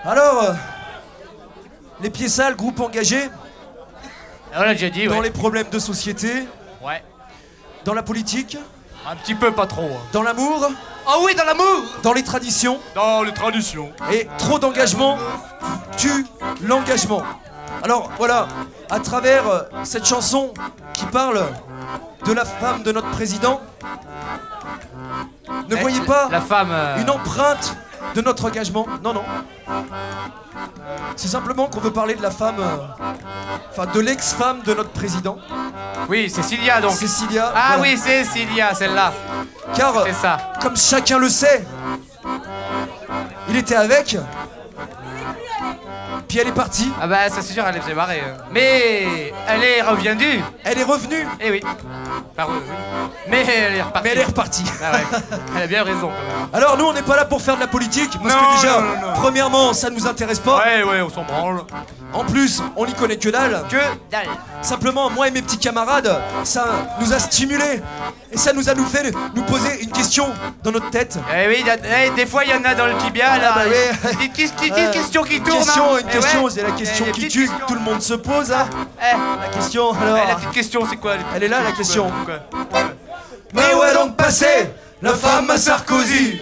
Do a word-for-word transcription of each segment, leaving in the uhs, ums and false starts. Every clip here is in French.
Alors, euh, les pieds sales, groupe engagé. On l'a déjà dit, dans ouais. les problèmes de société. Ouais. Dans la politique. Un petit peu, pas trop. Hein. Dans l'amour. Oh oui, dans l'amour. Dans les traditions. Dans les traditions. Et trop d'engagement tue l'engagement. Alors voilà, à travers euh, cette chanson qui parle de la femme de notre président, ne Eh, voyez pas la femme, euh, une empreinte de notre engagement. Non, non. C'est simplement qu'on veut parler de la femme, euh, enfin de l'ex-femme de notre président. Oui, Cécilia donc. Cécilia. Ah voilà. oui, Cécilia, celle-là. Car, C'est ça. comme chacun le sait, il était avec, puis elle est partie. Ah bah ça c'est sûr, elle est fait marrer. euh. Mais elle est revenue. Elle est revenue, Eh oui. Enfin, oui, oui. Mais elle est repartie. mais elle est repartie. Ah ouais. Elle a bien raison quand même. Alors nous, on n'est pas là pour faire de la politique, parce Non, que déjà, non, non, non. premièrement, ça nous intéresse pas. Ouais, ouais, on s'en branle. En plus, on n'y connaît que dalle. Que dalle. Simplement, moi et mes petits camarades, ça nous a stimulés. Et ça nous a nous fait nous poser une question dans notre tête. Eh oui, y a- eh, des fois il y en a dans le tibia là. bah oui. Des petites petites Euh, questions qui Une tournent. question, hein. une Eh question, ouais. c'est la question Eh, qui les tue, petites que questions. tout le monde se pose. Hein. Eh, La question, alors... eh, la petite question c'est quoi les petites Elle est là, la questions, question. quoi, quoi. Mais où est donc passée la femme à Sarkozy?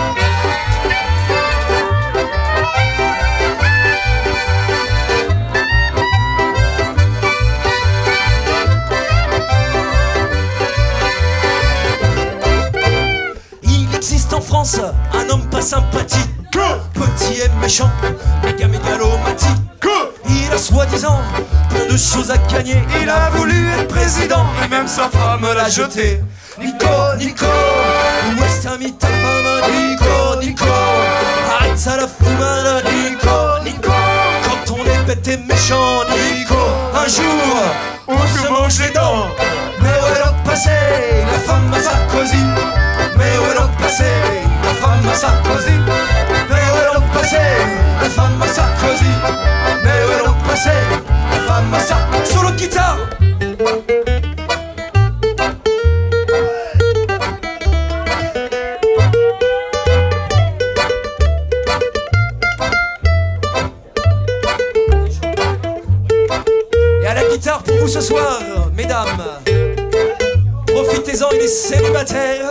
Il existe en France un homme pas sympathique, petit et méchant, méga mégalomatique. Il a soi-disant plein de choses à gagner. Il a voulu être président et même sa femme l'a jeté. Nico, Nico, où est-ce que t'as mis ta femme? Nico, Nico, arrête ça la fumade. Nico, Nico, quand on est bête et méchant. Nico, un jour on se mange les dents. Mais où est donc passée la femme à Sarkozy? Mais où est donc passée la femme à Sarkozy? Mais où est donc passée la femme à Sarkozy? Mais où est donc passée la femme à Sarkozy? Solo de guitare. Et à la guitare pour vous ce soir, mesdames. Profitez-en, il est célibataire.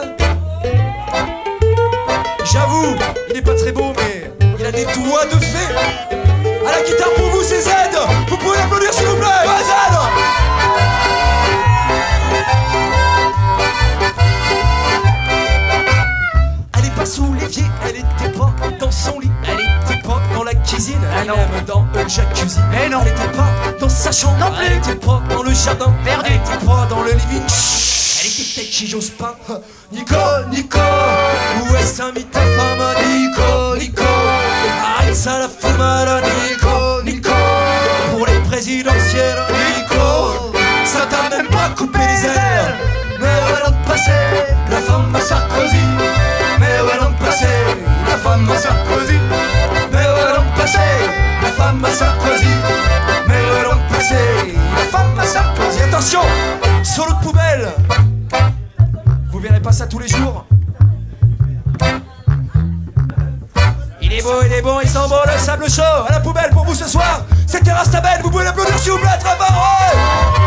J'avoue, il n'est pas très beau, mais il a des doigts de fée. À la guitare pour vous, c'est Z. Vous pouvez l'applaudir s'il vous plaît. Ouais, Z. Elle est pas sous l'évier, elle était pas dans son lit, elle était pas dans la cuisine, elle non. même dans le jacuzzi. Eh non. Elle était pas dans sa chambre, Non plus. elle était pas dans le jardin, Perdu. elle était pas dans le living. Chut. Elle était peut-être chez Jospin. Nico, Nico, où est-ce que t'as mis ta femme? Nico, Nico, arrête ça la fumade. Nico, Nico, pour les présidentielles. Nico, ça t'a même pas coupé les ailes. Mais où est donc passée la femme à Sarkozy? Mais où est donc passée la femme à Sarkozy? Mais où est donc passée la femme à Sarkozy? Mais où est donc passée la femme à Sarkozy? Attention, solo de poubelle. Vous verrez pas ça tous les jours. Il est beau, il est bon, il sent bon le sable chaud. À la poubelle pour vous ce soir, c'était Rastabel. Vous pouvez l'applaudir s'il vous plaît, très fort. Ouais.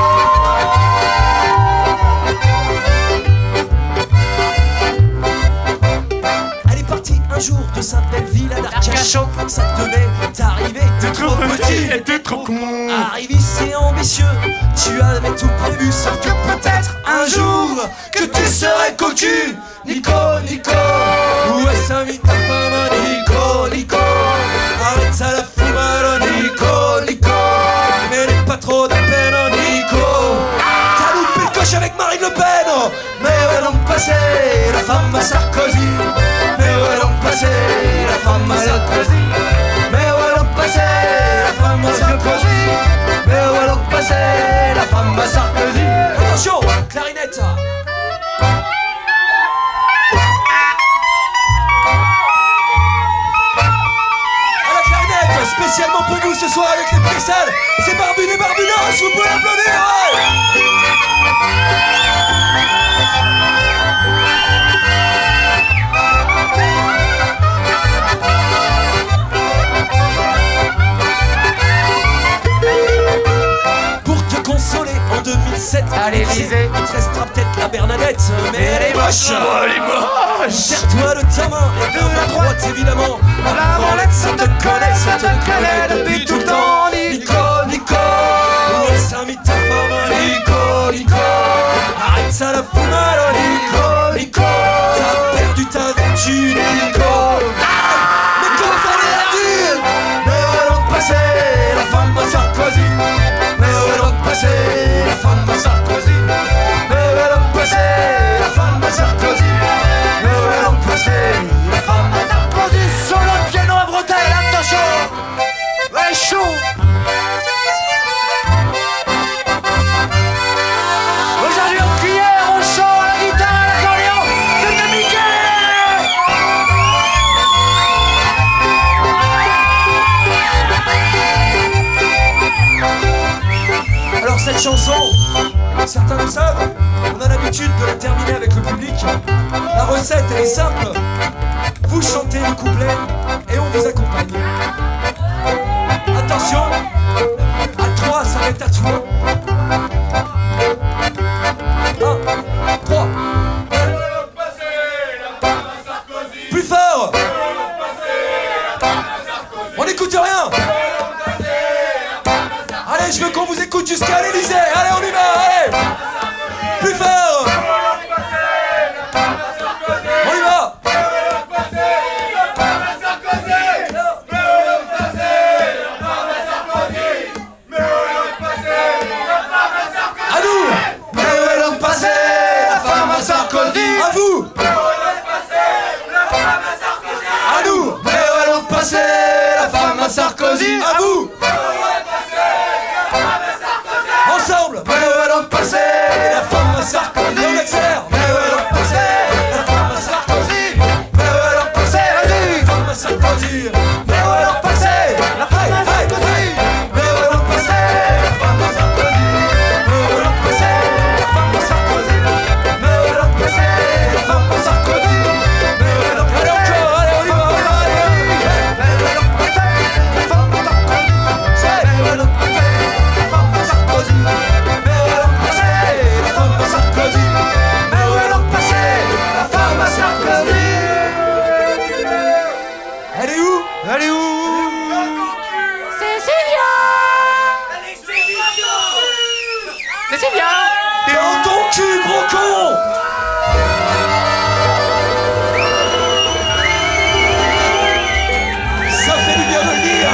Elle est partie un jour de sa belle ville à Arcachon. Ça devait t'arriver, t'es trop petit et t'es trop con. Arriviste et ambitieux, tu avais tout prévu, sauf que peut-être un jour que tu serais cocu. Nico, Nico, où est-ce que mis ta femme? Nico, Nico, arrête ça la fumade. Nico, Nico, mais n'aie pas trop de peine. Nico, t'as loupé le coche avec Marine Le Pen. Mais où est donc passée la femme à Sarkozy? Mais où est donc passée la femme à Sarkozy? Mais où est donc passée la femme à Sarkozy? Mais où est donc passée la femme à Sarkozy? Attention, clarinette. À la clarinette, spécialement pour vous ce soir avec les Prissales, c'est Barbune et Barbunas, vous pouvez applaudir. Ouais. Morissette, à l'Élysée. Il te restera peut-être la Bernadette, mais elle est moche. Oh, elle est moche. Serre-toi de ta main et de la droite évidemment. La branlette, ça te connaît, ça te connaît depuis tout le temps. Nico, Nico. Ouais, ça mis ta femme, Nico, Nico. Arrête ça la fout mal, oh, Nico, Nico. T'as perdu ta vertu, Nico. Mais comment faire les adultes? Mais où est donc passée la femme à Sarkozy? Mais où est donc passée la femme à Sarkozy? Mais où est donc passée la femme à Sarkozy? Mais où est donc passée la femme à Sarkozy? Sur le piano à bretelles, attention. Ouais, chaud. Aujourd'hui en cuillère, au chant, à la guitare, à l'accordéon, c'était Mickey. Alors cette chanson, certains le savent, on a l'habitude de la terminer avec le public. La recette elle est simple, vous chantez le couplet et on vous accompagne. Attention, à trois ça va être à toi. Un, trois. Plus fort. On n'écoute rien. Allez, je veux qu'on vous écoute jusqu'à l'Élysée. Allez, on y va, allez. Plus fort. On y va. À nous. Mais où est donc passée la femme à Sarkozy? À vous. À nous. Mais où est donc passée la femme à Sarkozy? À vous. Ensemble. Mais où est donc passée la femme à Sarkozy? On accélère. Mais où est donc passée la femme à Sarkozy? Mais où est donc passée la femme à Sarkozy? Mais où est donc passée la femme à Sarkozy? Mais où est donc passée la femme à Sarkozy? Mais où est donc passée la femme à Sarkozy? Mais où est donc passée la femme à Sarkozy? Mais où est donc passée? Allez encore, allez on y va, on y va, allez. Mais où est donc passée la femme à Sarkozy? Mais où est donc passée la femme à Sarkozy? Mais où est donc passée la femme à Sarkozy? Mais où est donc passée la femme à Sarkozy? Elle est où? Elle est où? Cécilia. Cécilia. T'es en ton cul, gros con! Ça fait du bien de le dire!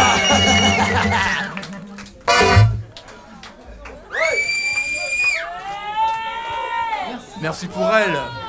Merci pour elle.